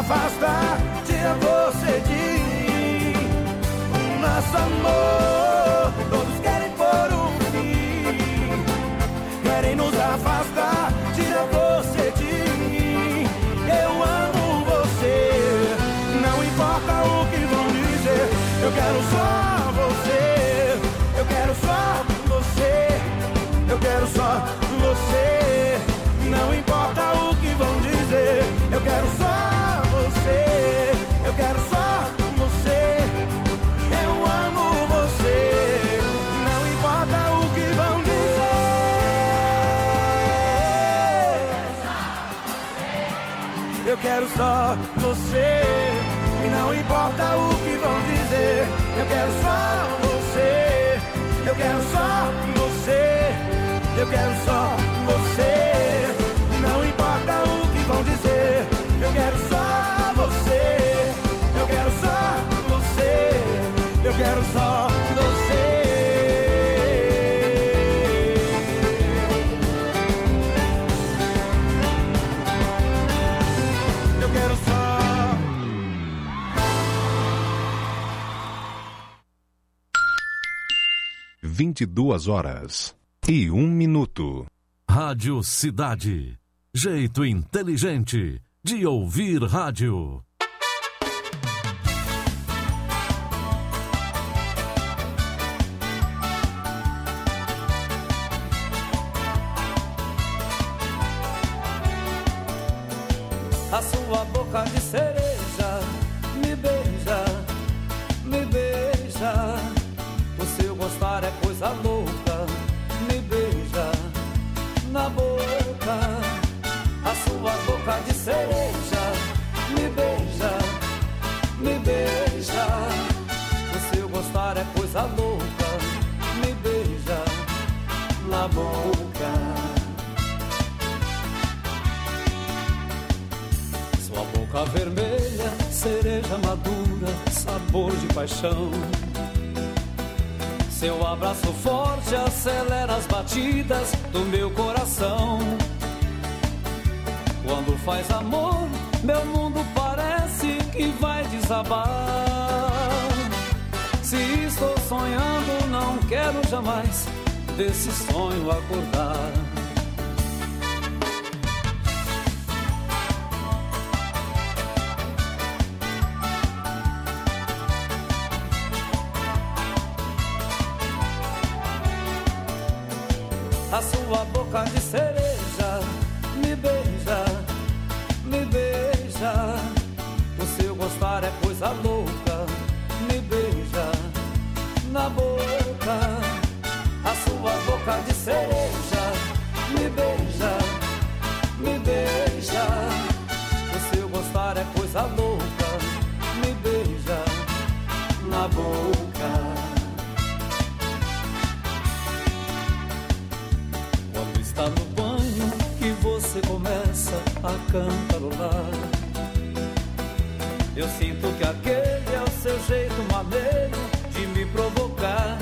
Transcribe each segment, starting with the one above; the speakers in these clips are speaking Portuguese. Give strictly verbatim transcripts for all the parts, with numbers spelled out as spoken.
afastar, tira você de mim. O nosso amor, todos querem pôr um fim. Querem nos afastar, tira você de mim. Eu amo você, não importa o que vão dizer. Eu quero só você, eu quero só você, eu quero só você. Não importa o que vão dizer. Eu quero só você, eu quero só você. Eu amo você, não importa o que vão dizer. Eu quero só você, e não importa o que vão dizer. Eu quero só você, eu quero só você, eu quero só você. Não importa o que vão dizer. Eu quero só você, eu quero só você, eu quero só você. Eu quero só. Vinte e duas horas e um minuto. Rádio Cidade. Jeito inteligente de ouvir rádio. A sua boca de cereja me beija, me beija. O seu gostar é coisa louca, me beija na boca. A sua boca de cereja me beija, me beija. O seu gostar é coisa louca, me beija na boca. Sua boca vermelha, cereja madura, sabor de paixão. Seu abraço forte acelera as batidas do meu coração. Quando faz amor, meu mundo parece que vai desabar. Se estou sonhando, não quero jamais desse sonho acordar. A sua boca de cereja me beija, me beija. O seu gostar é coisa louca, me beija na boca. A sua boca de cereja me beija, me beija. O seu gostar é coisa louca, me beija na boca. Está no banho que você começa a cantarolar. Eu sinto que aquele é o seu jeito maneiro de me provocar.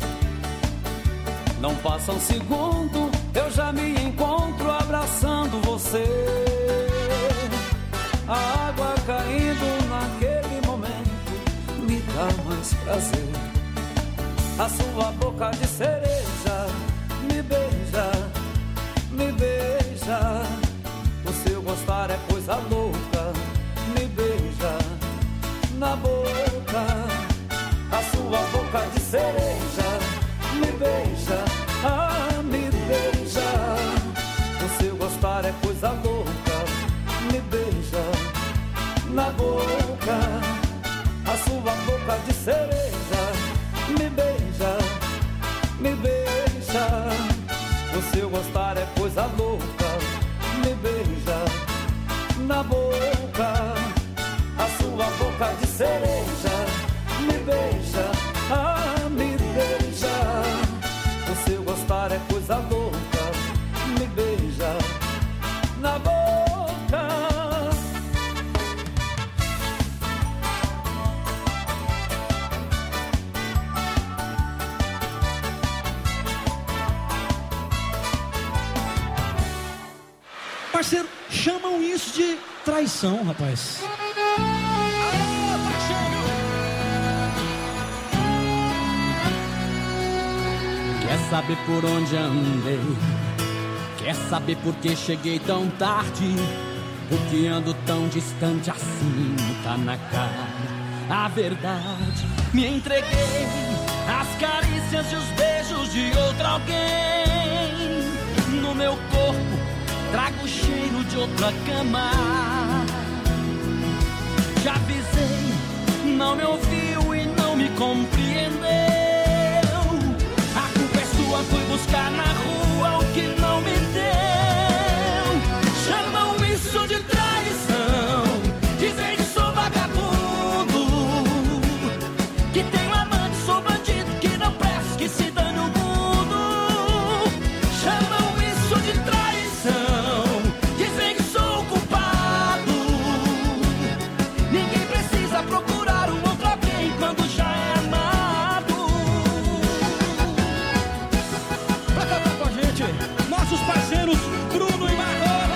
Não passa um segundo, eu já me encontro abraçando você. A água caindo naquele momento me dá mais prazer. A sua boca de cereja me beija, me beija. O seu gostar é coisa louca, me beija na boca. A sua boca de cereja me beija, ah, me beija. O seu gostar é coisa louca, me beija na boca. A sua boca de cereja me beija, me beija. O seu gostar é coisa louca, me beija na boca. A sua boca de cereja me beija, ah, me beija. O seu gostar é coisa louca, me beija na boca. Parceiro, chamam isso de traição, rapaz. saber por onde andei? Quer saber por que cheguei tão tarde? Por que ando tão distante assim? Tá na cara a verdade. Me entreguei às carícias e os beijos de outra alguém. No meu corpo trago o cheiro de outra cama. Te avisei, não me ouviu e não me compreendeu. A culpa é sua, fui buscar na rua o que não me deu. Chamam isso de traição, dizem que sou vagabundo, que tenho amante, sou bandido, que não presto, que se dane o mundo. Chamam isso de traição, dizem que sou o culpado. Ninguém precisa procurar um outro alguém quando já é amado. Pra cantar com a gente, nossos parceiros Bruno e Marrone.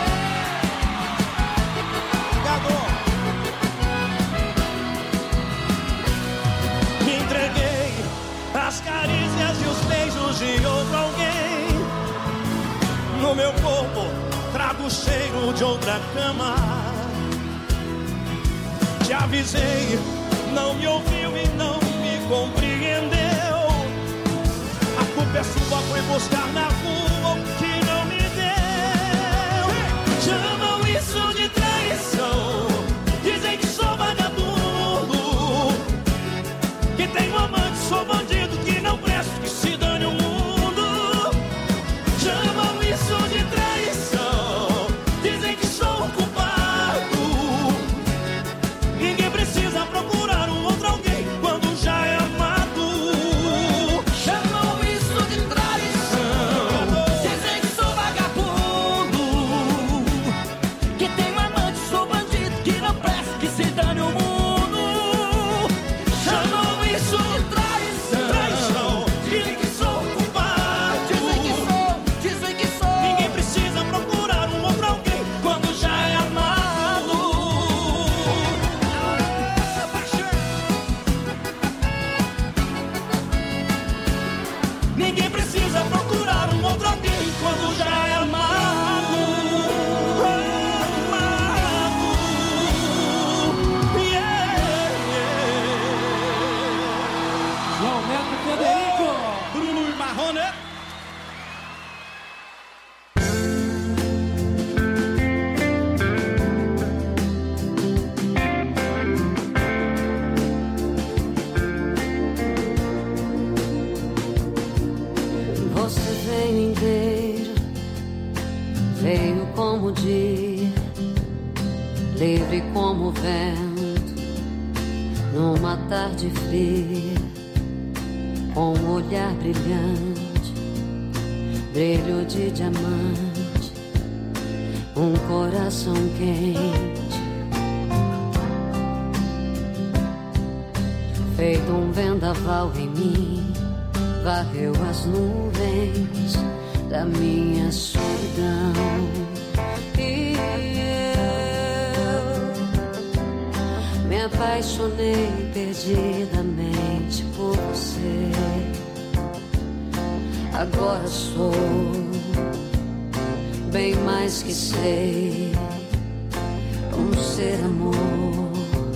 Me entreguei às carícias e os beijos de outro alguém. No meu corpo trago o cheiro de outra cama. Te avisei, não me ouviu e não me compreendeu. A culpa é sua, foi buscar na rua o que não me deu. Chamam isso de traição, dizem que sou vagabundo, que tenho amante, sou bandido, que não presto, que se dane o mundo. Chamam isso de traição, dizem que sou o culpado. Ninguém precisa procurar um outro alguém quando já é amado. Chamam isso de traição, dizem que sou vagabundo, que tenho amante, sou bandido, que não presto, que se dane o mundo. Chamam isso de traição, traição, dizem que sou o culpado. Dizem que sou, dizem que sou. Ninguém precisa procurar um outro alguém quando já é amado. Ninguém precisa procurar um outro alguém quando já é amado. Amado. Yeah, yeah. João Neto e Federico. Bruno e Marrone. Você veio inteiro, veio como o dia, livre como o vento, numa tarde fria, com um olhar brilhante, brilho de diamante, um coração quente, feito um vendaval em mim, varreu as nuvens da minha solidão. E eu me apaixonei perdidamente por você. Agora sou bem mais que sei, um ser amor.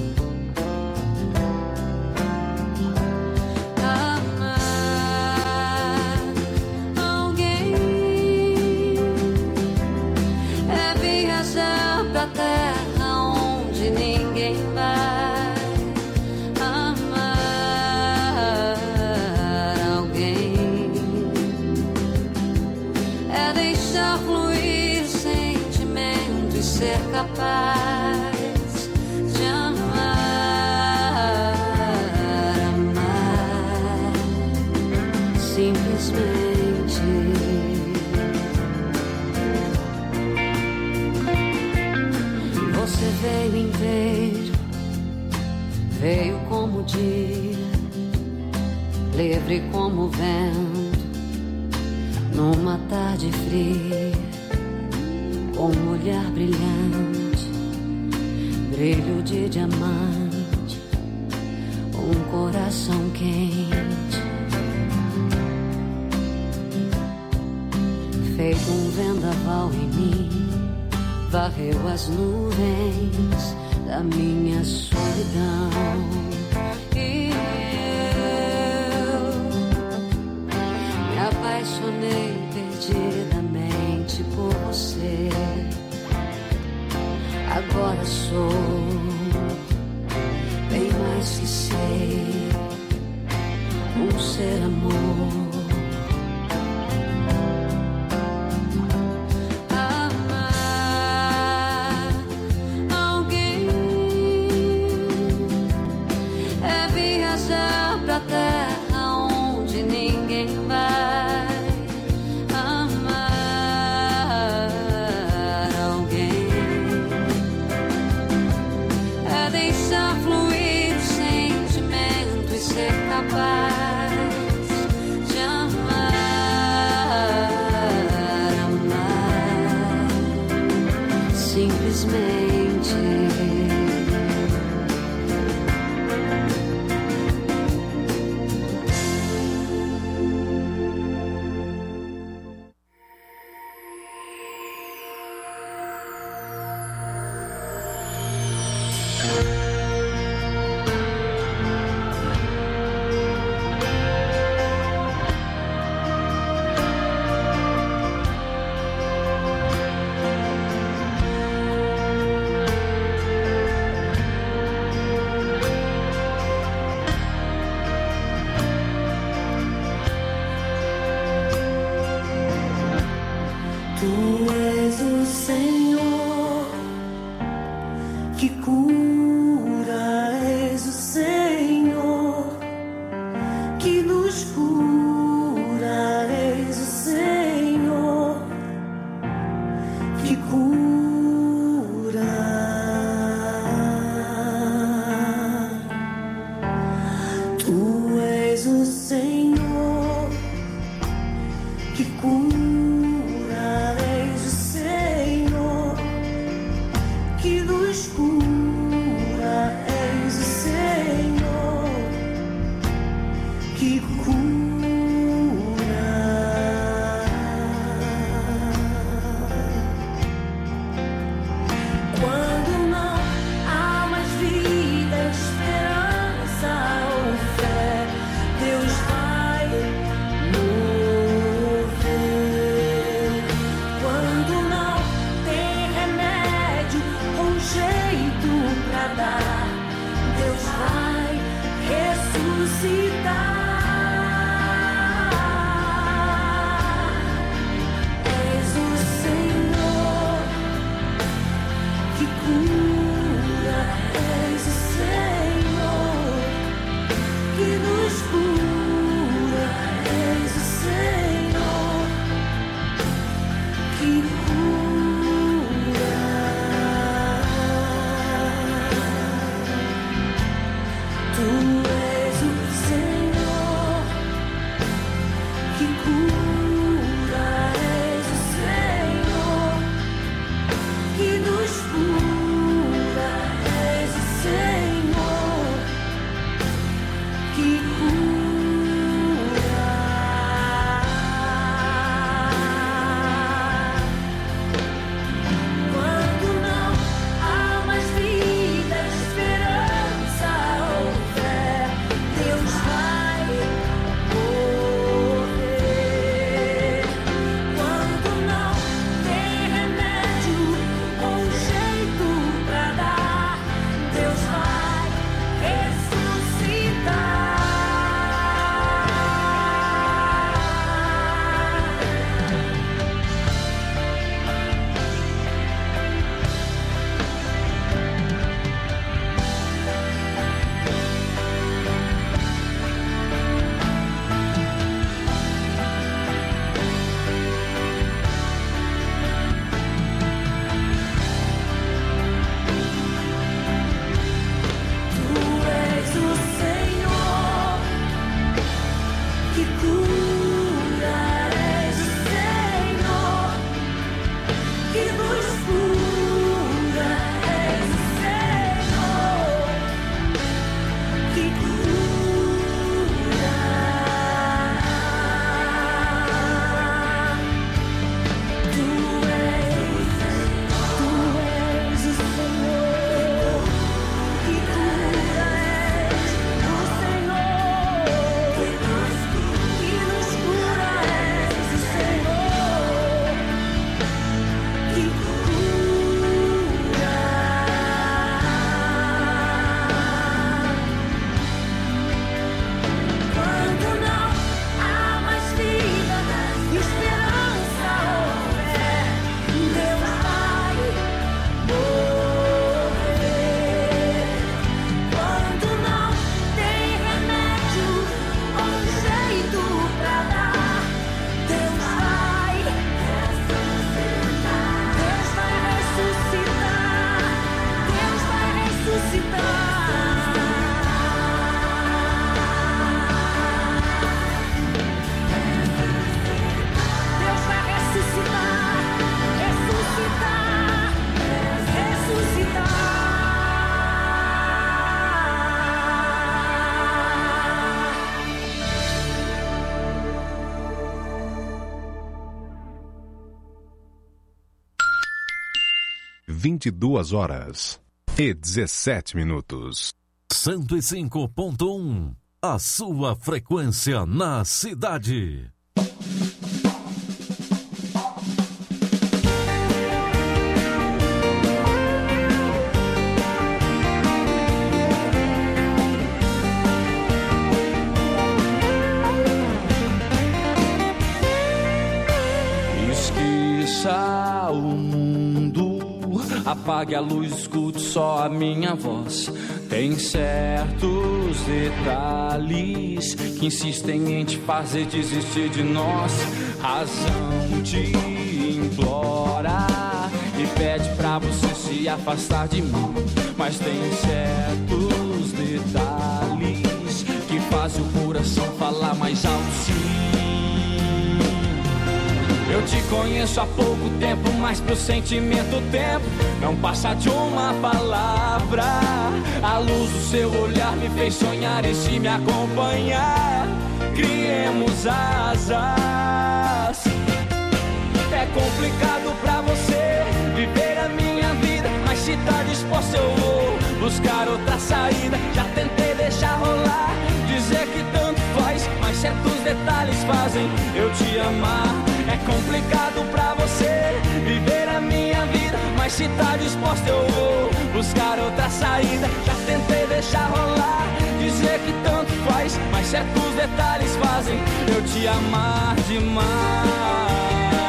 Capaz de amar, amar, simplesmente. Você veio inteiro, veio como o dia, livre como o vento, numa tarde fria, com um olhar brilhante, brilho de diamante, um coração quente, feito um vendaval em mim, varreu as nuvens da minha solidão. E eu me apaixonei perdidamente por você. Agora sou bem mais que sei, um ser amor. Jeito vinte e duas horas e dezessete minutos. cento e cinco ponto um, a sua frequência na cidade. Esqueça o mundo, apague a luz, escute só a minha voz. Tem certos detalhes que insistem em te fazer desistir de nós. Razão te implora e pede pra você se afastar de mim. Mas tem certos detalhes que fazem o coração falar mais alto, sim. Eu te conheço há pouco tempo, mas pro sentimento o tempo não passa de uma palavra. A luz do seu olhar me fez sonhar e se me acompanhar, criemos asas. É complicado pra você viver a minha vida, mas se tá disposto eu vou buscar outra saída. Já tentei deixar rolar, dizer que tanto faz, mas certos detalhes fazem eu te amar. É complicado pra você viver a minha vida, mas se tá disposto eu vou buscar outra saída. Já tentei deixar rolar, dizer que tanto faz, mas certos detalhes fazem eu te amar demais.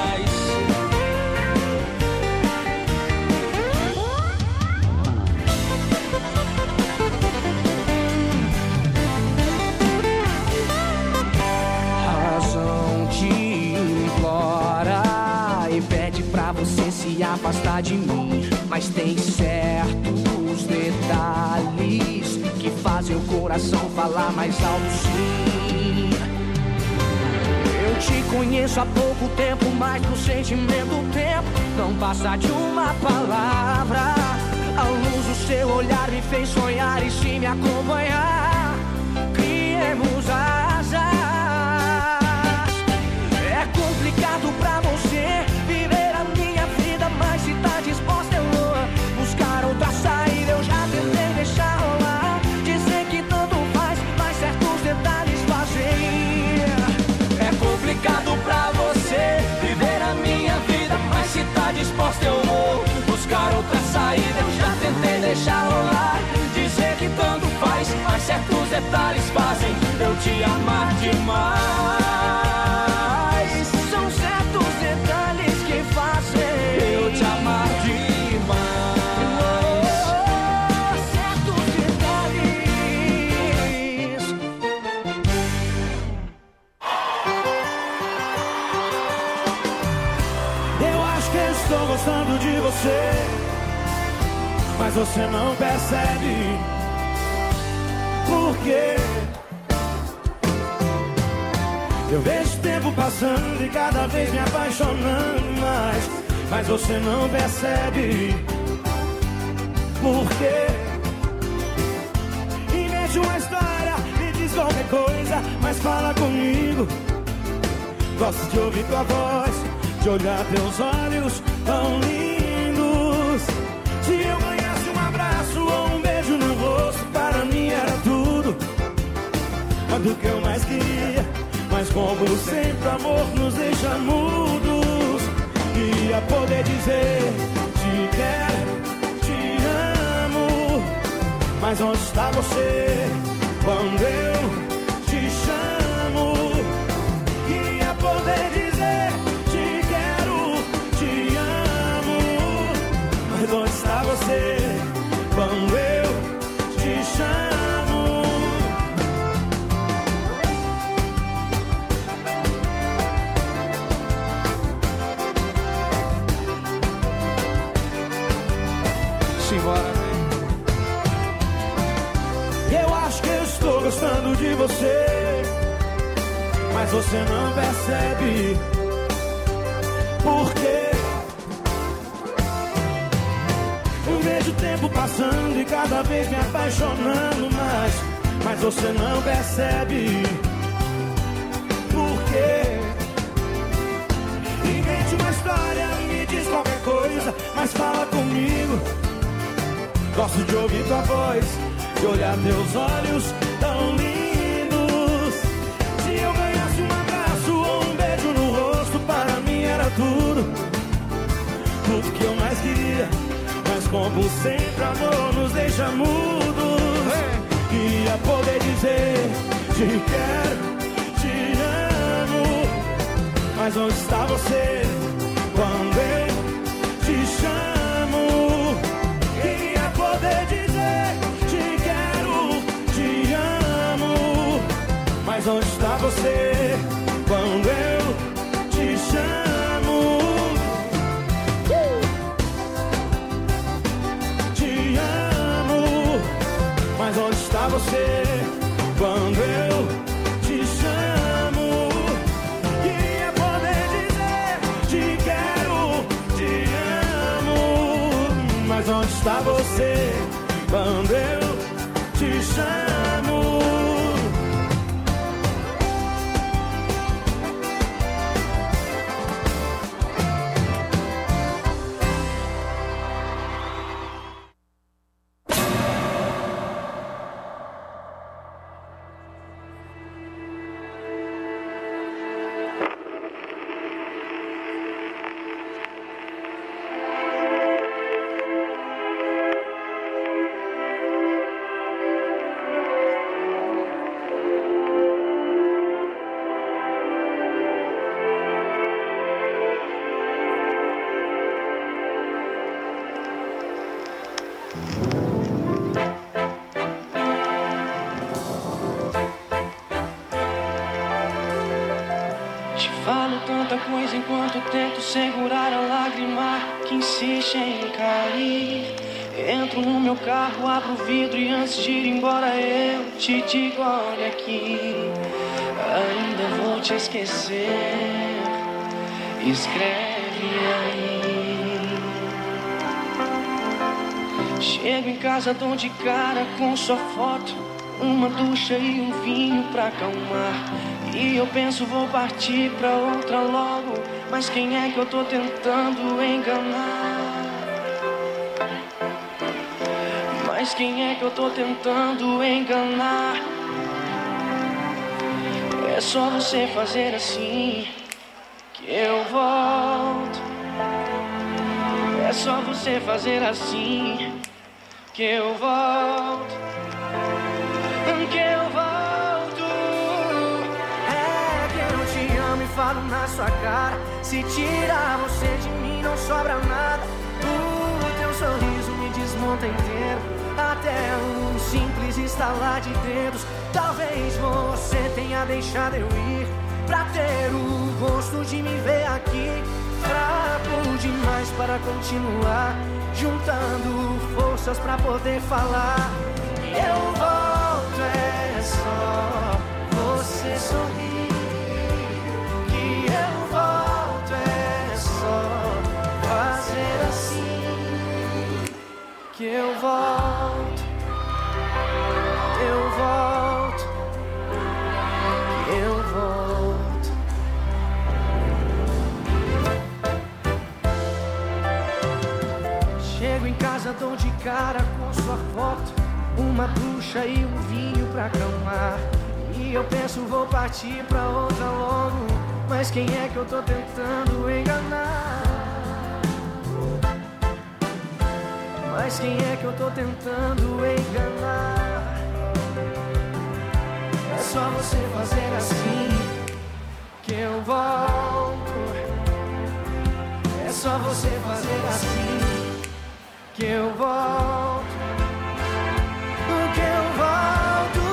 Razão te implora e pede pra você se afastar de mim, mas tem certos detalhes que fazem o coração falar mais alto, sim. Eu te conheço há pouco tempo, mas no sentimento o tempo não passa de uma palavra. A luz do seu olhar me fez sonhar e se me acompanhar, criemos asas. É complicado pra você viver a minha vida, mas se tá disposta eu vou buscar outra saída. Eu já tentei deixar rolar, dizer que tanto faz, mas certos detalhes fazem. É complicado pra você viver a minha vida, mas se tá disposta eu vou buscar outra saída. Eu já tentei deixar rolar, dizer que tanto faz, mas certos detalhes fazem eu te amar demais. São certos detalhes que fazem eu te amar demais. Oh, certos detalhes. Eu acho que estou gostando de você, mas você não percebe. Por quê? Eu vejo o tempo passando e cada vez me apaixonando mais, mas você não percebe. Por quê? Invente uma história, me diz qualquer coisa, mas fala comigo. Gosto de ouvir tua voz, de olhar teus olhos tão lindos. Se eu ganhasse um abraço ou um beijo no rosto, para mim era tudo, quanto que eu mais queria. Mas como sempre o amor nos deixa mudos, queria poder dizer te quero, te amo. Mas onde está você quando eu te chamo? Queria poder dizer te quero, te amo. Mas onde está você quando eu te chamo? Eu acho que eu estou gostando de você, mas você não percebe. Por quê? Eu vejo o tempo passando e cada vez me apaixonando mais, mas você não percebe. Por quê? Invente uma história, me diz qualquer coisa, mas fala comigo. Gosto de ouvir tua voz, de olhar teus olhos tão lindos. Se eu ganhasse um abraço ou um beijo no rosto, para mim era tudo, tudo que eu mais queria. Mas como sempre, amor nos deixa mudos. Queria poder dizer te quero, te amo, mas onde está você quando eu te chamo? Queria poder dizer te quero, te amo, mas onde está você quando eu te chamo? Te amo, mas onde está você quando eu te chamo? Queria poder dizer te quero, te amo, mas onde está você quando eu te chamo? Enquanto tento segurar a lágrima que insiste em cair, entro no meu carro, abro o vidro e antes de ir embora eu te digo, olha aqui, ainda vou te esquecer, escreve aí. Chego em casa, dou de cara com sua foto, uma ducha e um vinho pra acalmar. E eu penso vou partir pra outra logo, mas quem é que eu tô tentando enganar? Mas quem é que eu tô tentando enganar? É só você fazer assim que eu volto. É só você fazer assim que eu volto. Que eu volto. É que eu te amo e falo na sua cara. Se tirar você de mim não sobra nada. O teu sorriso me desmonta inteiro, até um simples estalar de dedos. Talvez você tenha deixado eu ir pra ter o gosto de me ver aqui. Fraco demais para continuar, juntando forças pra poder falar. Eu volto, é só você sorrir. Que eu volto, é só fazer assim. Que eu volto, eu volto, que eu volto. Chego em casa, dou de cara com sua foto, uma ducha e um vinho pra acalmar. E eu penso vou partir pra outra logo, mas quem é que eu tô tentando enganar? Mas quem é que eu tô tentando enganar? É só você fazer assim que eu volto. É só você fazer assim que eu volto. Que eu volto.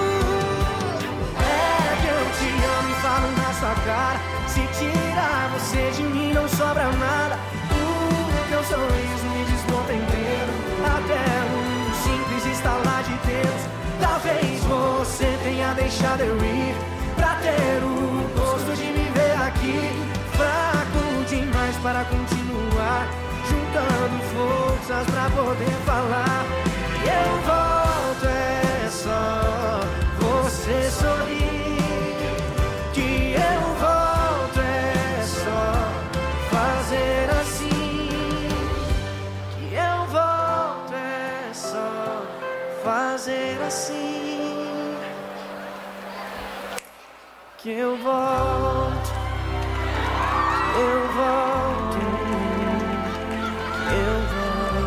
É que eu te amo e falo na sua cara. Se tirar você de mim não sobra nada. O teu sorriso me desmonta inteiro, até um simples estalar de dedos. Talvez você tenha deixado eu ir pra ter o gosto de me ver aqui. Fraco demais para continuar, juntando forças pra poder falar. E eu volto, é só você sorrir. Que eu volto, é só fazer assim. Que eu volto, é só fazer assim que eu volto, eu volto, eu volto.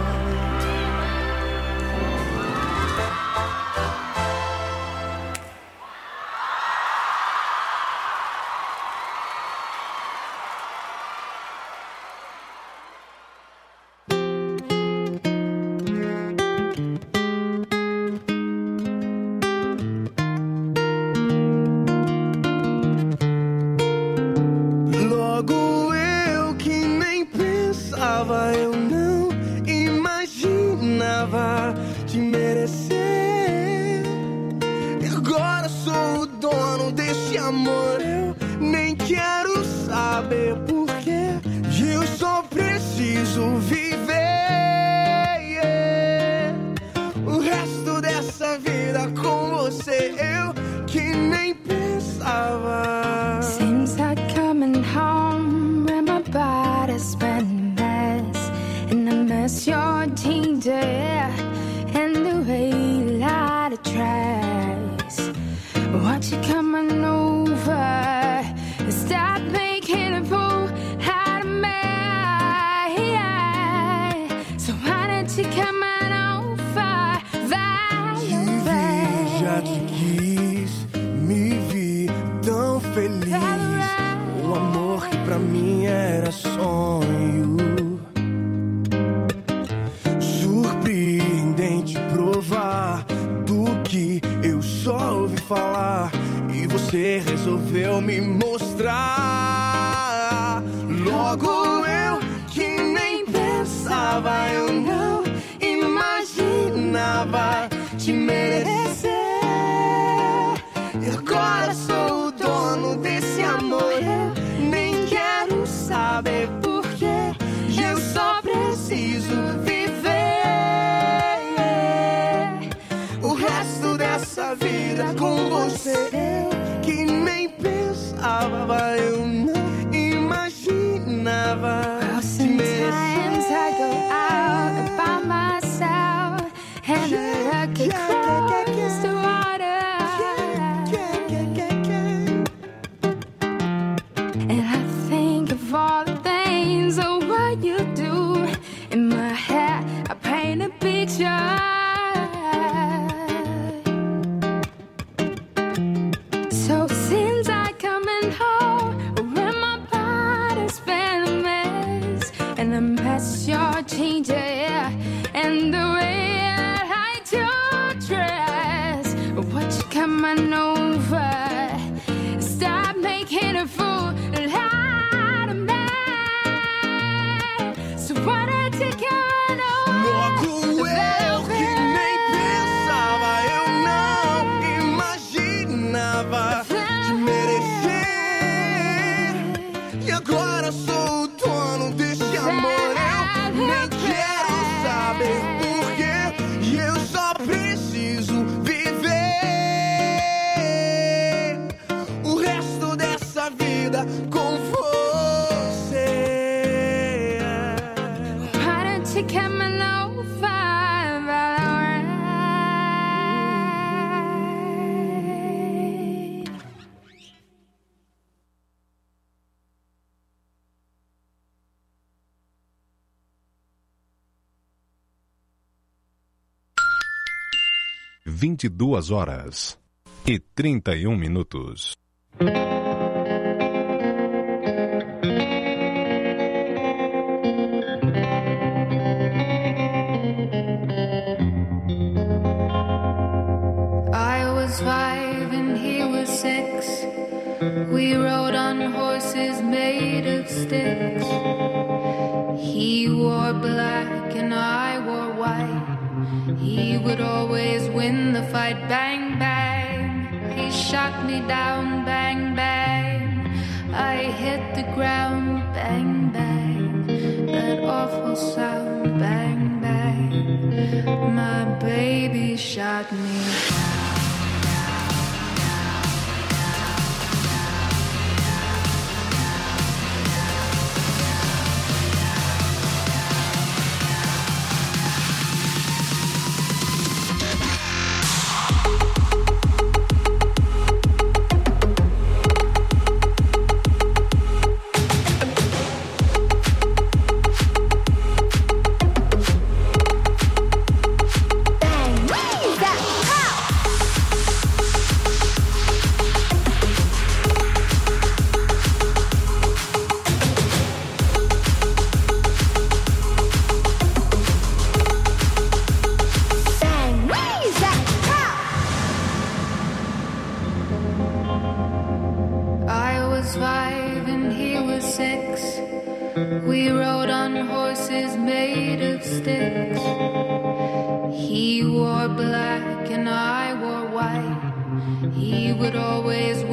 vinte e duas horas e trinta e um minutos. I was five and he was six. We rode on horses made of sticks. He wore black and I wore white. He would always win the fight, bang, bang. He shot me down, bang, bang. I hit the ground, bang, bang. That awful sound, bang, bang. My baby shot me down.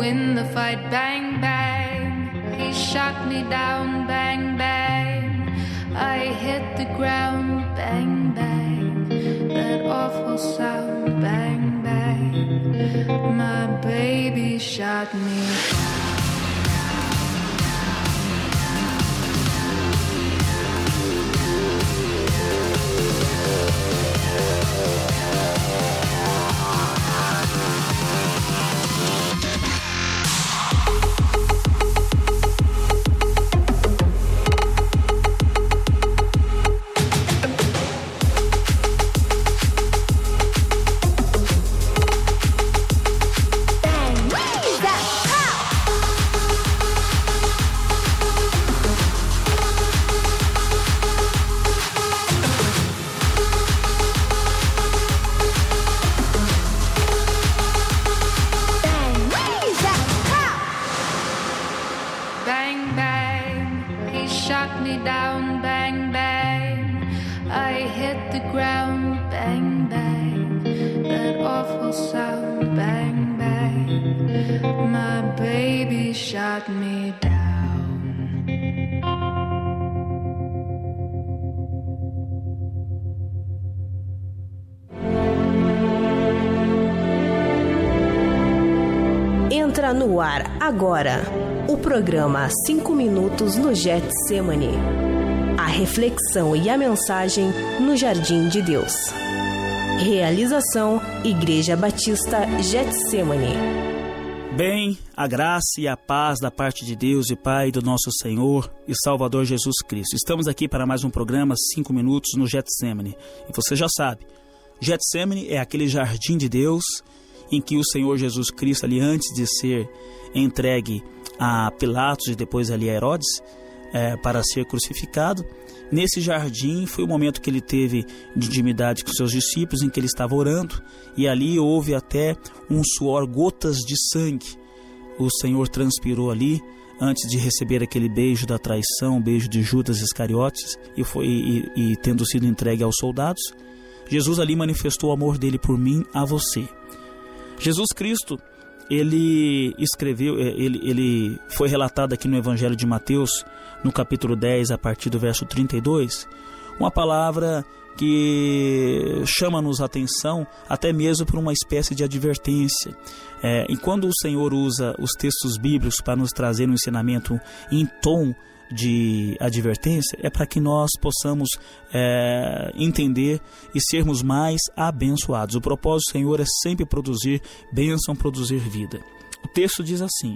win the fight. Bang, bang, he shot me down. Bang, bang, I hit the ground. Bang, bang, that awful sound. Bang, bang, my baby shot me down. Entra no ar agora o programa Cinco Minutos no Getsemane. A reflexão e a mensagem no Jardim de Deus. Realização Igreja Batista Getsemane. Bem, a graça e a paz da parte de Deus e Pai do nosso Senhor e Salvador Jesus Cristo. Estamos aqui para mais um programa Cinco Minutos no Getsemane. E você já sabe, Getsemane é aquele jardim de Deus em que o Senhor Jesus Cristo, ali antes de ser entregue a Pilatos e depois ali a Herodes, é, para ser crucificado, nesse jardim foi o momento que ele teve de intimidade com seus discípulos, em que ele estava orando, e ali houve até um suor, gotas de sangue. O Senhor transpirou ali, antes de receber aquele beijo da traição, o beijo de Judas Iscariotes, e, foi, e, e tendo sido entregue aos soldados, Jesus ali manifestou o amor dele por mim, a você. Jesus Cristo, ele escreveu, ele, ele foi relatado aqui no Evangelho de Mateus, no capítulo dez, a partir do verso trinta e dois, uma palavra que chama-nos a atenção até mesmo por uma espécie de advertência. É, e quando o Senhor usa os textos bíblicos para nos trazer um ensinamento em tom de advertência, é para que nós possamos é, entender e sermos mais abençoados. O propósito do Senhor é sempre produzir bênção, produzir vida. O texto diz assim,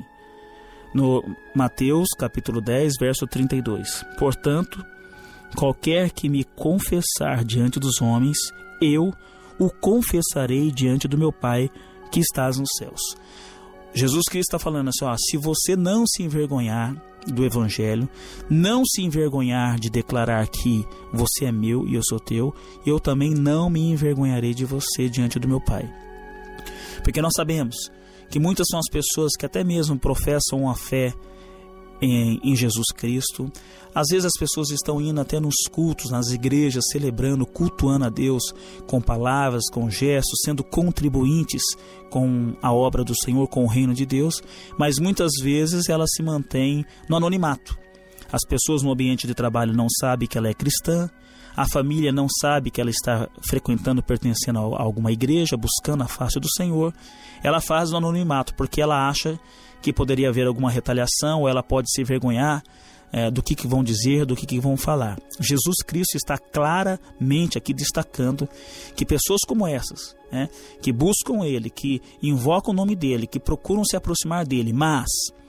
no Mateus capítulo dez, verso trinta e dois: Portanto, qualquer que me confessar diante dos homens, eu o confessarei diante do meu Pai que estás nos céus. Jesus Cristo está falando assim, ó, se você não se envergonhar do Evangelho, não se envergonhar de declarar que você é meu e eu sou teu, eu também não me envergonharei de você diante do meu Pai. Porque nós sabemos que muitas são as pessoas que até mesmo professam uma fé em, em Jesus Cristo. Às vezes as pessoas estão indo até nos cultos, nas igrejas, celebrando, cultuando a Deus com palavras, com gestos, sendo contribuintes com a obra do Senhor, com o reino de Deus, mas muitas vezes ela se mantém no anonimato. As pessoas no ambiente de trabalho não sabem que ela é cristã, a família não sabe que ela está frequentando, pertencendo a alguma igreja, buscando a face do Senhor. Ela faz no anonimato porque ela acha que poderia haver alguma retaliação, ou ela pode se envergonhar é, do que, que vão dizer, do que, que vão falar. Jesus Cristo está claramente aqui destacando que pessoas como essas, né, que buscam Ele, que invocam o nome dEle, que procuram se aproximar dEle, mas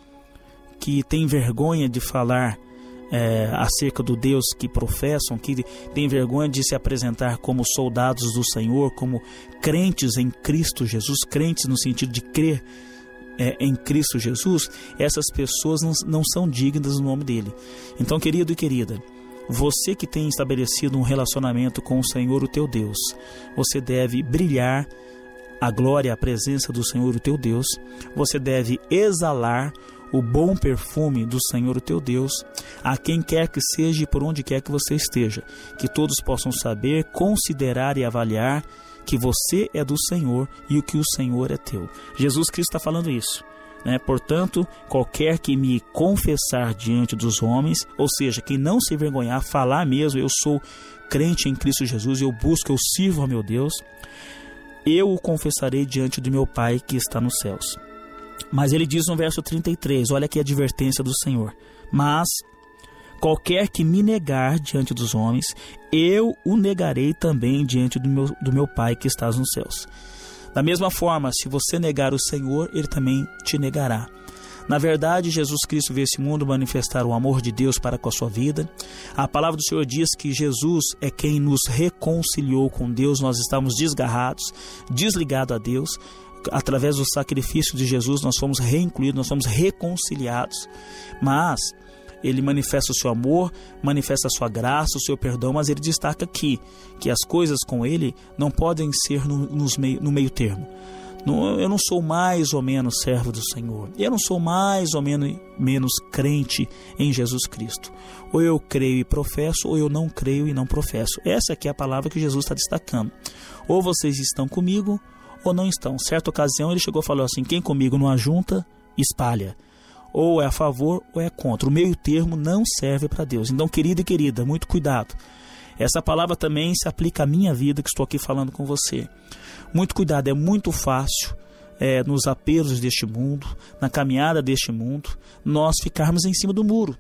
que têm vergonha de falar É, acerca do Deus que professam, que tem vergonha de se apresentar como soldados do Senhor, como crentes em Cristo Jesus, crentes no sentido de crer é, em Cristo Jesus, essas pessoas não, não são dignas do nome dele. Então, querido e querida, você que tem estabelecido um relacionamento com o Senhor, o teu Deus, você deve brilhar a glória, a presença do Senhor, o teu Deus, você deve exalar o bom perfume do Senhor, o teu Deus, a quem quer que seja e por onde quer que você esteja, que todos possam saber, considerar e avaliar que você é do Senhor e o que o Senhor é teu. Jesus Cristo está falando isso. né? Portanto, qualquer que me confessar diante dos homens, ou seja, quem não se envergonhar, falar mesmo, eu sou crente em Cristo Jesus, eu busco, eu sirvo ao meu Deus, eu o confessarei diante do meu Pai que está nos céus. Mas ele diz no verso trinta e três, olha aqui a advertência do Senhor: mas qualquer que me negar diante dos homens, eu o negarei também diante do meu, do meu Pai que está nos céus. Da mesma forma, se você negar o Senhor, Ele também te negará. Na verdade, Jesus Cristo veio a esse mundo manifestar o amor de Deus para com a sua vida. A palavra do Senhor diz que Jesus é quem nos reconciliou com Deus. Nós estávamos desgarrados, desligados a Deus. Através do sacrifício de Jesus, nós fomos reincluídos, nós fomos reconciliados. Mas Ele manifesta o seu amor, manifesta a sua graça, o seu perdão, mas Ele destaca aqui que as coisas com Ele não podem ser no, nos meio, no meio termo. Eu não sou mais ou menos servo do Senhor. Eu não sou mais ou menos, menos crente em Jesus Cristo. Ou eu creio e professo, ou eu não creio e não professo. Essa aqui é a palavra que Jesus está destacando. Ou vocês estão comigo, ou não estão. Certa ocasião ele chegou e falou assim: quem comigo não ajunta, espalha. Ou é a favor ou é contra. O meio termo não serve para Deus. Então, querido e querida, muito cuidado. Essa palavra também se aplica à minha vida, que estou aqui falando com você. Muito cuidado, é muito fácil é, nos apelos deste mundo, na caminhada deste mundo, nós ficarmos em cima do muro.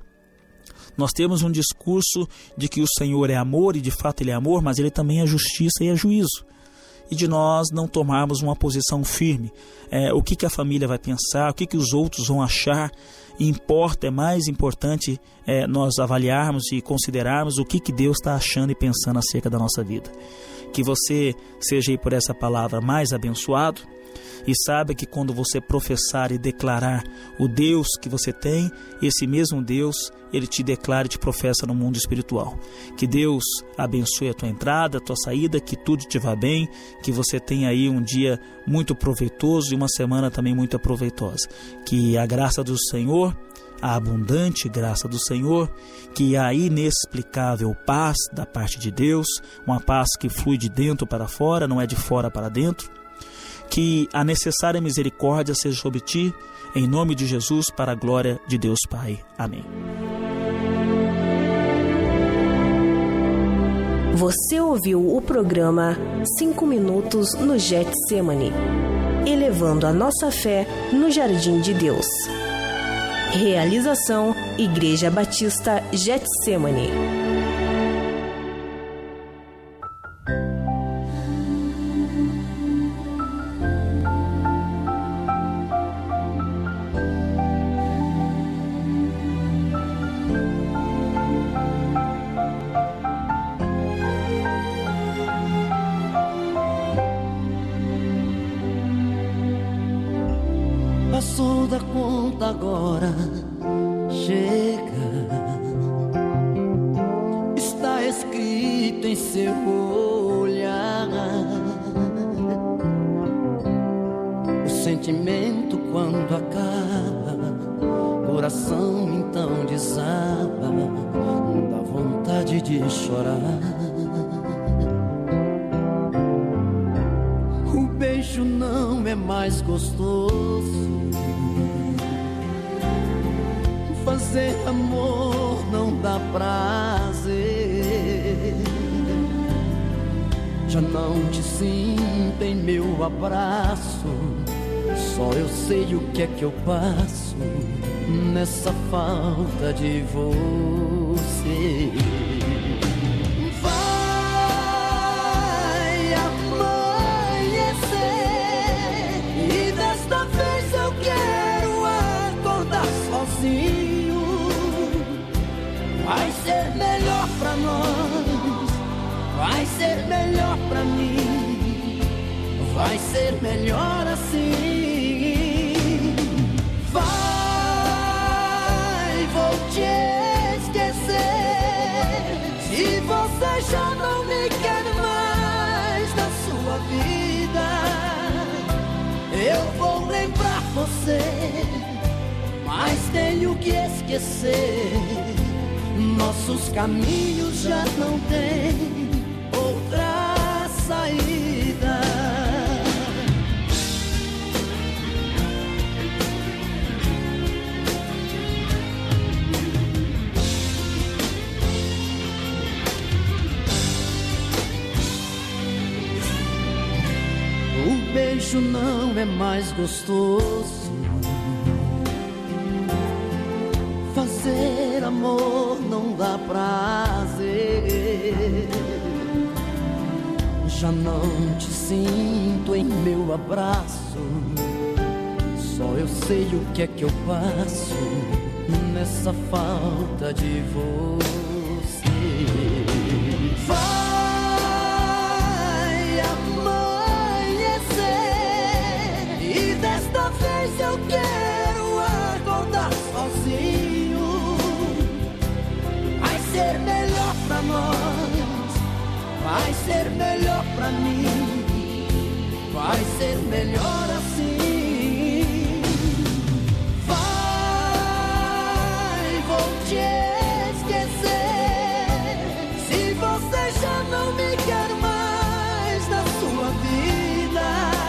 Nós temos um discurso de que o Senhor é amor, e de fato Ele é amor, mas Ele também é justiça e é juízo. E de nós não tomarmos uma posição firme. É, o que, que a família vai pensar, o que, que os outros vão achar. Importa, é mais importante é, nós avaliarmos e considerarmos o que, que Deus está achando e pensando acerca da nossa vida. Que você seja aí por essa palavra mais abençoado, e saiba que quando você professar e declarar o Deus que você tem, esse mesmo Deus, Ele te declara e te professa no mundo espiritual. Que Deus abençoe a tua entrada, a tua saída, que tudo te vá bem, que você tenha aí um dia muito proveitoso e uma semana também muito proveitosa. Que a graça do Senhor, a abundante graça do Senhor, que a inexplicável paz da parte de Deus, uma paz que flui de dentro para fora, não é de fora para dentro, que a necessária misericórdia seja sobre ti, em nome de Jesus, para a glória de Deus Pai. Amém. Você ouviu o programa cinco minutos no Getsemane, elevando a nossa fé no Jardim de Deus. Realização Igreja Batista Getsemane. Passou da conta agora, chega. Está escrito em seu olhar. O sentimento quando acaba, coração então desaba, dá vontade de chorar. O beijo não é mais gostoso, fazer amor não dá prazer. Já não te sinto em meu abraço, só eu sei o que é que eu passo nessa falta de você. Vai amanhecer e desta vez eu quero acordar sozinho. Vai ser melhor pra nós, vai ser melhor pra mim, vai ser melhor assim. Vai, vou te esquecer, se você já não me quer mais na sua vida. Eu vou lembrar você, mas tenho que esquecer. Nossos caminhos já não têm outra saída. O beijo não é mais gostoso. Fazer amor não dá prazer. Já não te sinto em meu abraço. Só eu sei o que é que eu passo nessa falta de você. Vai amanhecer e desta vez eu quero acordar sozinho. Vai ser melhor pra nós, vai ser melhor pra mim, vai ser melhor assim. Te esquecer, se você já não me quer mais na sua vida,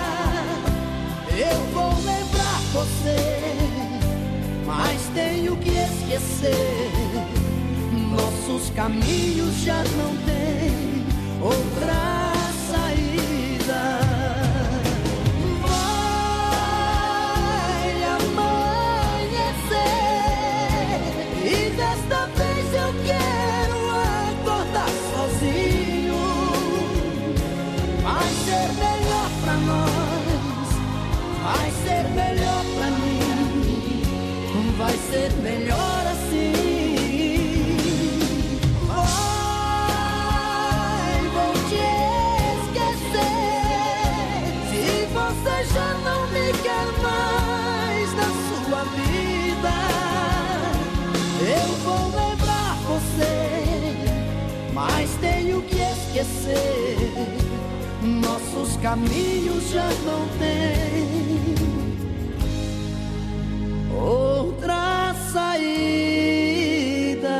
eu vou lembrar você, mas tenho que esquecer. Nossos caminhos já não têm outra saída. Desta vez eu quero acordar sozinho. Vai ser melhor pra nós, vai ser melhor pra mim, vai ser melhor assim. Vai, vou te esquecer, se você já não me quer mais na sua vida. Eu vou lembrar você, mas tenho que esquecer. Nossos caminhos já não têm outra saída.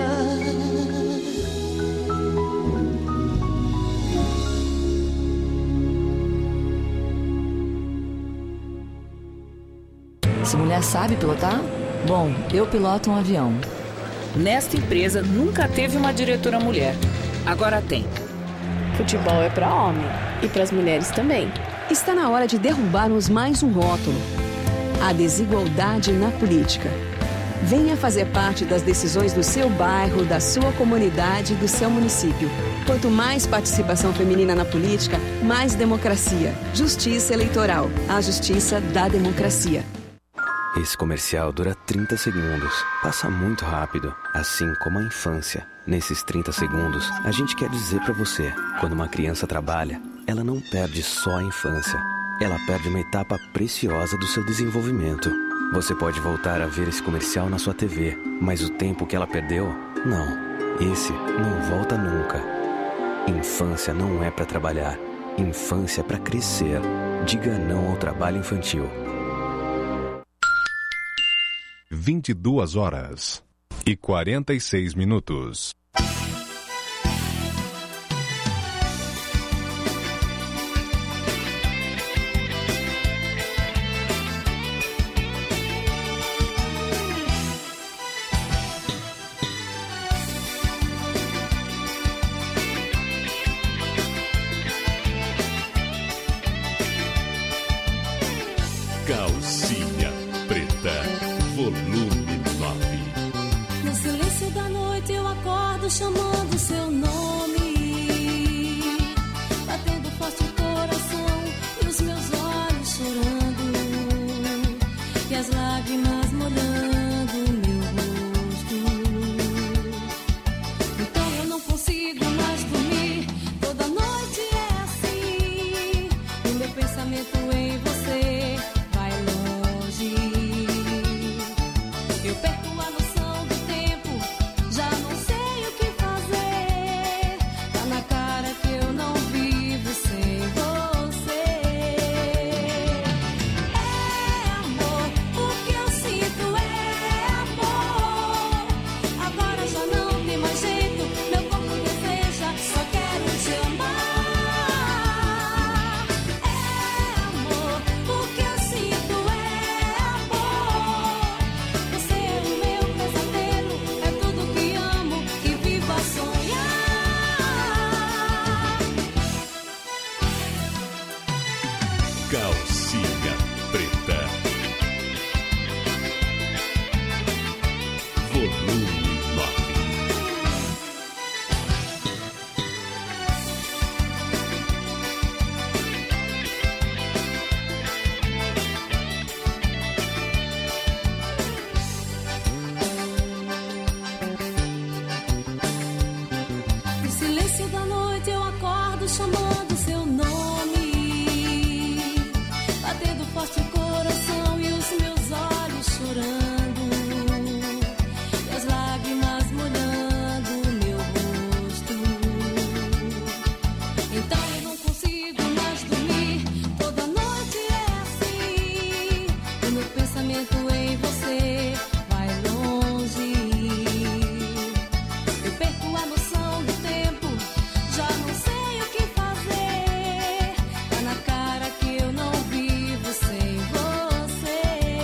Essa mulher sabe pilotar? Bom, eu piloto um avião. Nesta empresa nunca teve uma diretora mulher. Agora tem. Futebol é para homem e para as mulheres também. Está na hora de derrubarmos mais um rótulo: a desigualdade na política. Venha fazer parte das decisões do seu bairro, da sua comunidade e do seu município. Quanto mais participação feminina na política, mais democracia. Justiça Eleitoral. A justiça da democracia. Esse comercial dura trinta segundos. Passa muito rápido, assim como a infância. Nesses trinta segundos, a gente quer dizer pra você: quando uma criança trabalha, ela não perde só a infância. Ela perde uma etapa preciosa do seu desenvolvimento. Você pode voltar a ver esse comercial na sua T V, mas o tempo que ela perdeu, não. Esse não volta nunca. Infância não é pra trabalhar. Infância é pra crescer. Diga não ao trabalho infantil. vinte e duas horas e quarenta e seis minutos. Calcinha preta, volume nove. No silêncio da noite eu acordo chamando seu nome, batendo forte o coração e os meus olhos chorando, e as lágrimas molhando o meu rosto. Então eu não consigo mais dormir, toda noite é assim, o meu pensamento em você vai longe. Então eu não consigo mais dormir. Toda noite é assim. O meu pensamento em você vai longe. Eu perco a noção do tempo. Já não sei o que fazer. Tá na cara que eu não vivo sem você.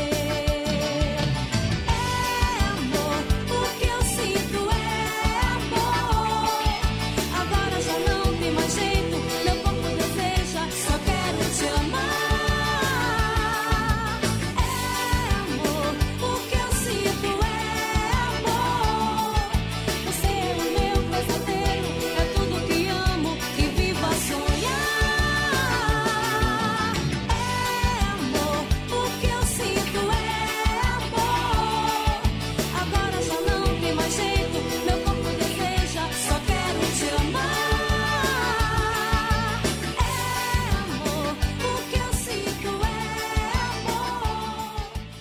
É amor, o que eu sinto é amor. Agora já não tem mais jeito. Meu corpo deseja, só quero te amar. É amor, o que eu sinto é amor. Você é o meu pesadelo, é tudo que amo e vivo a sonhar. É amor, o que eu sinto é amor. Agora já não tem mais jeito. Meu corpo deseja, só quero te amar. É amor, o que eu sinto é amor.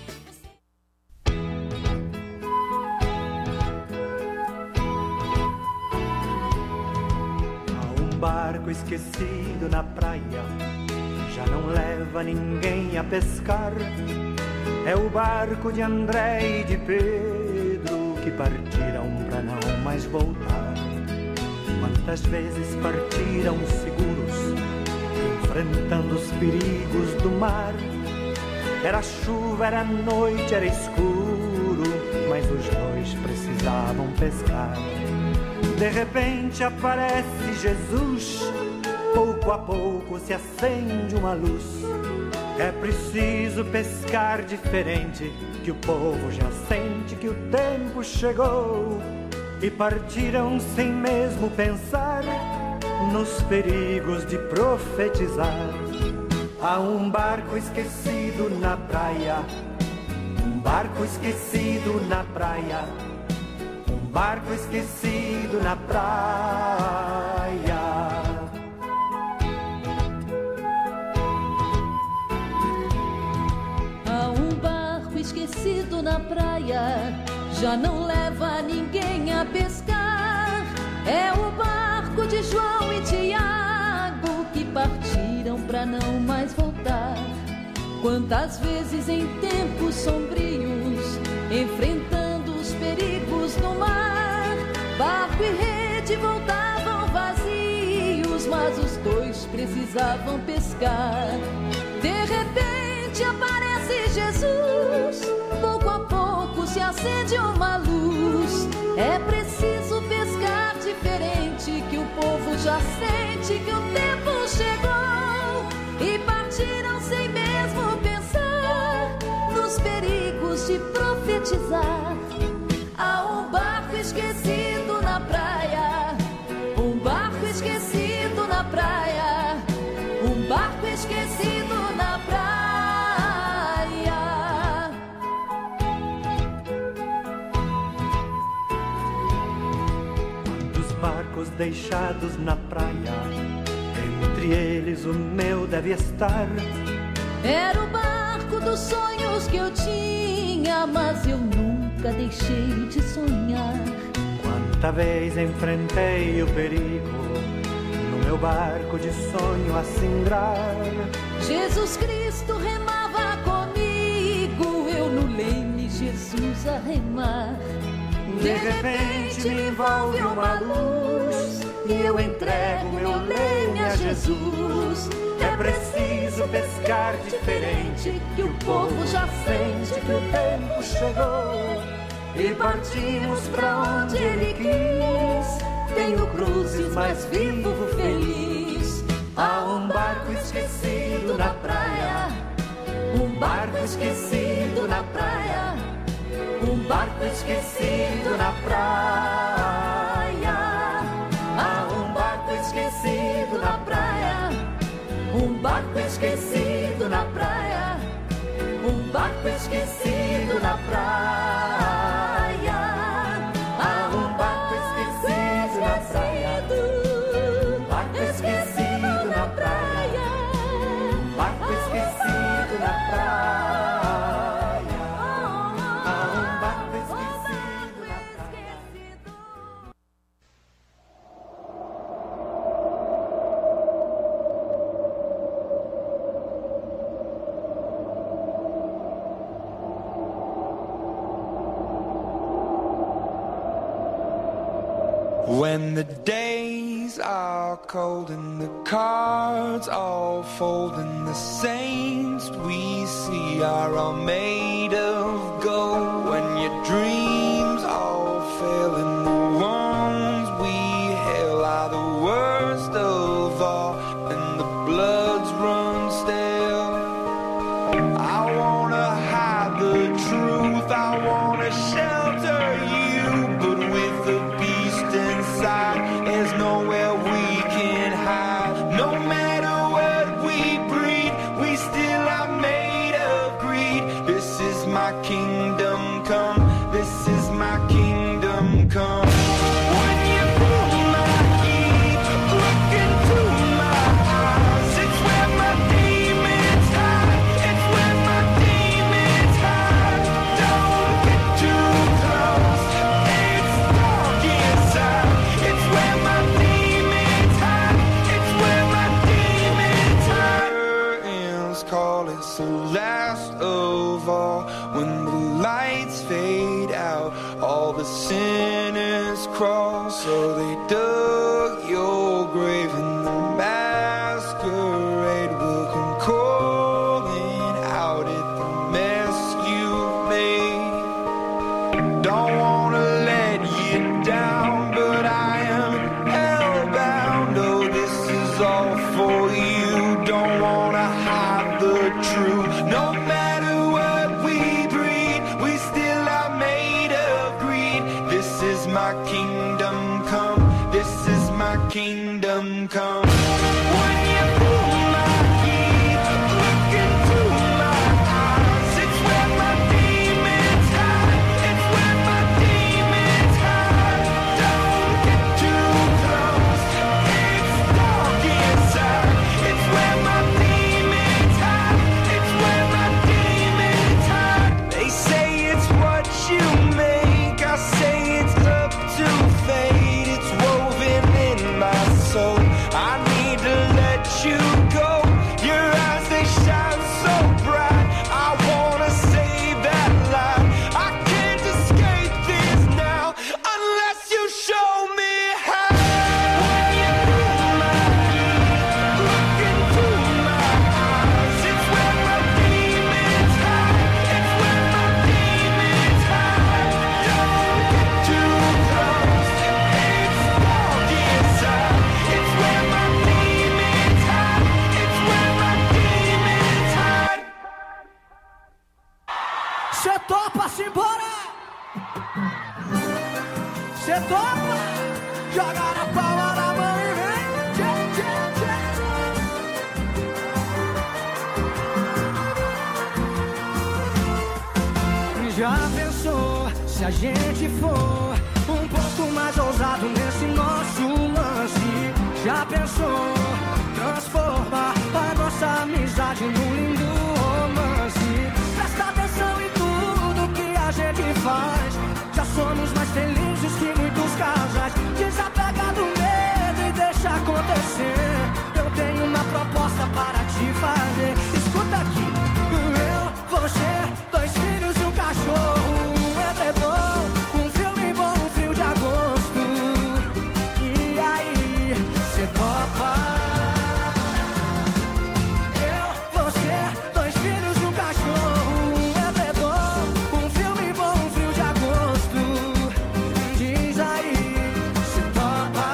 Há um barco esquecido na praia, já não leva ninguém a pescar. É o barco de André e de Pedro que partiram pra não mais voltar. Quantas vezes partiram seguros, enfrentando os perigos do mar. Era chuva, era noite, era escuro, mas os dois precisavam pescar. De repente aparece Jesus, pouco a pouco se acende uma luz. É preciso pescar diferente, que o povo já sente que o tempo chegou. E partiram sem mesmo pensar nos perigos de profetizar. Há um barco esquecido na praia, um barco esquecido na praia, um barco esquecido na praia. Há um barco esquecido na praia, já não leva ninguém a pescar. É o barco de João e Tiago que partiram pra não mais voltar. Quantas vezes em tempos sombrios, enfrentando os perigos do mar, barco e rede voltavam vazios, mas os dois precisavam pescar. De repente aparece Jesus, pouco a pouco se acende uma luz. É preciso pescar diferente, que o povo já sente que o tempo chegou. E partiram sem mesmo pensar nos perigos de profetizar. Há um barco esquecido na praia, um barco esquecido na praia, um barco esquecido na praia. Quantos barcos deixados na praia, entre eles o meu deve estar. Era o barco dos sonhos que eu tinha, mas eu nunca deixei de sonhar. Quanta vez enfrentei o perigo, no meu barco de sonho a singrar. Jesus Cristo remava comigo, eu no leme, Jesus a remar. De repente me envolve uma luz e eu entrego meu leme a Jesus. É preciso pescar diferente, que o povo já sente que o tempo chegou. E partimos pra onde Ele quis. Tenho cruzes, mas vivo feliz. Há um barco esquecido na praia, um barco esquecido na praia, um barco esquecido na praia. Há um barco esquecido na praia, um barco esquecido na praia, um barco esquecido na praia. Há um barco esquecido na praia, um barco esquecido na praia, um barco esquecido na praia. Há um barco esquecido na praia. When the days are cold and the cards all fold and the saints we see are all made of gold, when your dreams all fail and the ones we hail are the worst of all and the bloods run stale. I wanna hide the truth, I wanna shelter you, but with the beast inside, there's nowhere we can hide. No matter what we breed, we still are made of greed. This is my kingdom come, this is my kingdom come. When you feel my heat, look into my eyes, it's where my demons hide, it's where my demons hide. Don't get too close, it's dark inside, it's where my demons hide, it's where my demons hide. Curtains call, it's the last of all. When the lights fade out, all the sinners crawl. So they dug your grave and the masquerade will come calling out at the mess you made. Don't wanna let you down, but I am hellbound. Oh, this is all for you. Don't wanna hide the truth. No matter what we breed, we still are made of greed. This is my kingdom come, this is my kingdom come. When you feel my heat, look into my eyes, it's where my demons hide, it's where my demons hide. Don't get too close, it's dark inside, it's where my demons hide, it's where my demons hide. They say it's what you make, I say it's up to fate. It's woven in my soul, I need to let you go. Your eyes, they shine so bright, I wanna save that light. I can't escape this now, unless you show me how. When you feel my heat, look into my eyes, it's where my demons hide, it's where my demons hide. Don't get too close, it's dark inside, it's where my demons hide, it's where my demons hide. Cê topa, simbora! Cê topa! Joga na palma da mão e vem! Tchê, tchê, tchê. Já pensou se a gente for um pouco mais ousado nesse nosso lance? Já pensou transformar a nossa amizade num lindo romance? Presta atenção em tudo que a gente faz, já somos mais felizes que muitos casais. Desapega do medo e deixa acontecer, eu tenho uma proposta para te fazer. Escuta aqui, eu, você, dois filhos e um cachorro, um edredom, um filme bom, um frio de agosto. E aí, cê topa? Eu, você, dois filhos e um cachorro, um edredom, um filme bom, um frio de agosto. Diz aí, cê topa?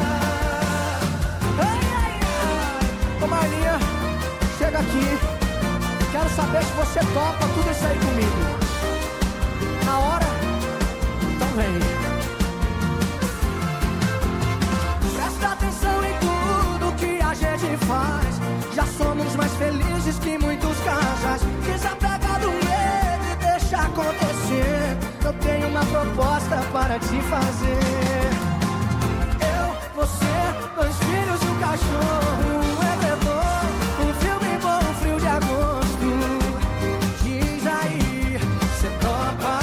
Ai, ai, ai. Ô Marlinha, chega aqui. Quero saber se você topa tudo isso aí comigo. Na hora? Então vem. Presta atenção em tudo que a gente faz, já somos mais felizes que muitos casais. Desapega do medo e deixa acontecer, eu tenho uma proposta para te fazer. Eu, você, dois filhos e um cachorro, um edredom, um filme bom, um frio de agosto. Diz aí, cê topa?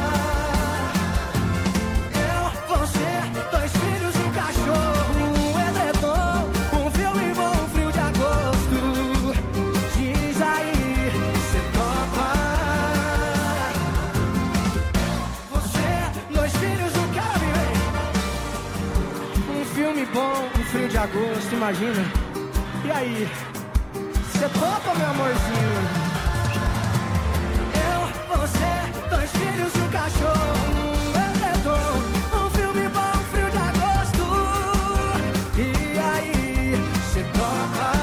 Eu, você, dois filhos e um cachorro, um edredom, um filme bom, um frio de agosto. Diz aí, cê topa? Você, dois filhos, um cara me vem. gosto, imagina. E aí? Você topa, meu amorzinho? Eu, você, dois filhos e um cachorro, um edredom, um filme bom, um frio de agosto. E aí? Você topa?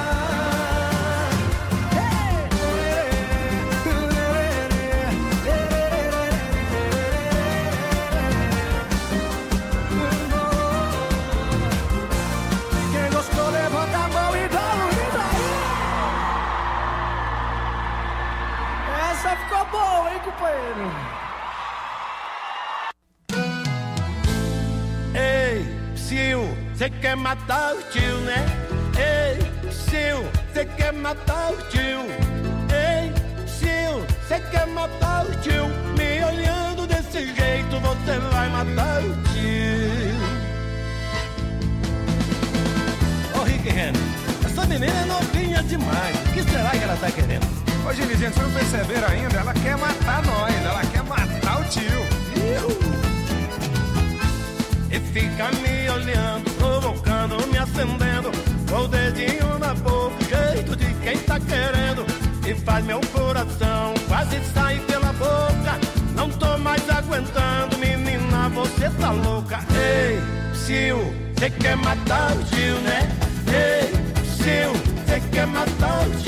Quem gostou, levanta a mão e dá um grito aí. Essa ficou boa, hein, companheiro? Ei, Psiu, cê quer matar o tio, né? Ei, Psiu, cê quer matar o tio. Ei, Psiu, cê quer matar o tio. Me olhando desse jeito, você vai matar o tio. Ô, Rick Henry, essa menina é novinha demais. O que será que ela tá querendo? Ô, Gilizinho, vocês não perceberam ainda? Ela quer matar nós, ela quer matar o tio. Iu. E fica me olhando, provocando, me acendendo, com o dedinho na boca, jeito de quem tá querendo. E faz meu coração quase sair pela boca. Não tô mais aguentando, menina, você tá louca. Ei, Psiu, cê quer matar o tio, né? Ei, Psiu, cê quer matar o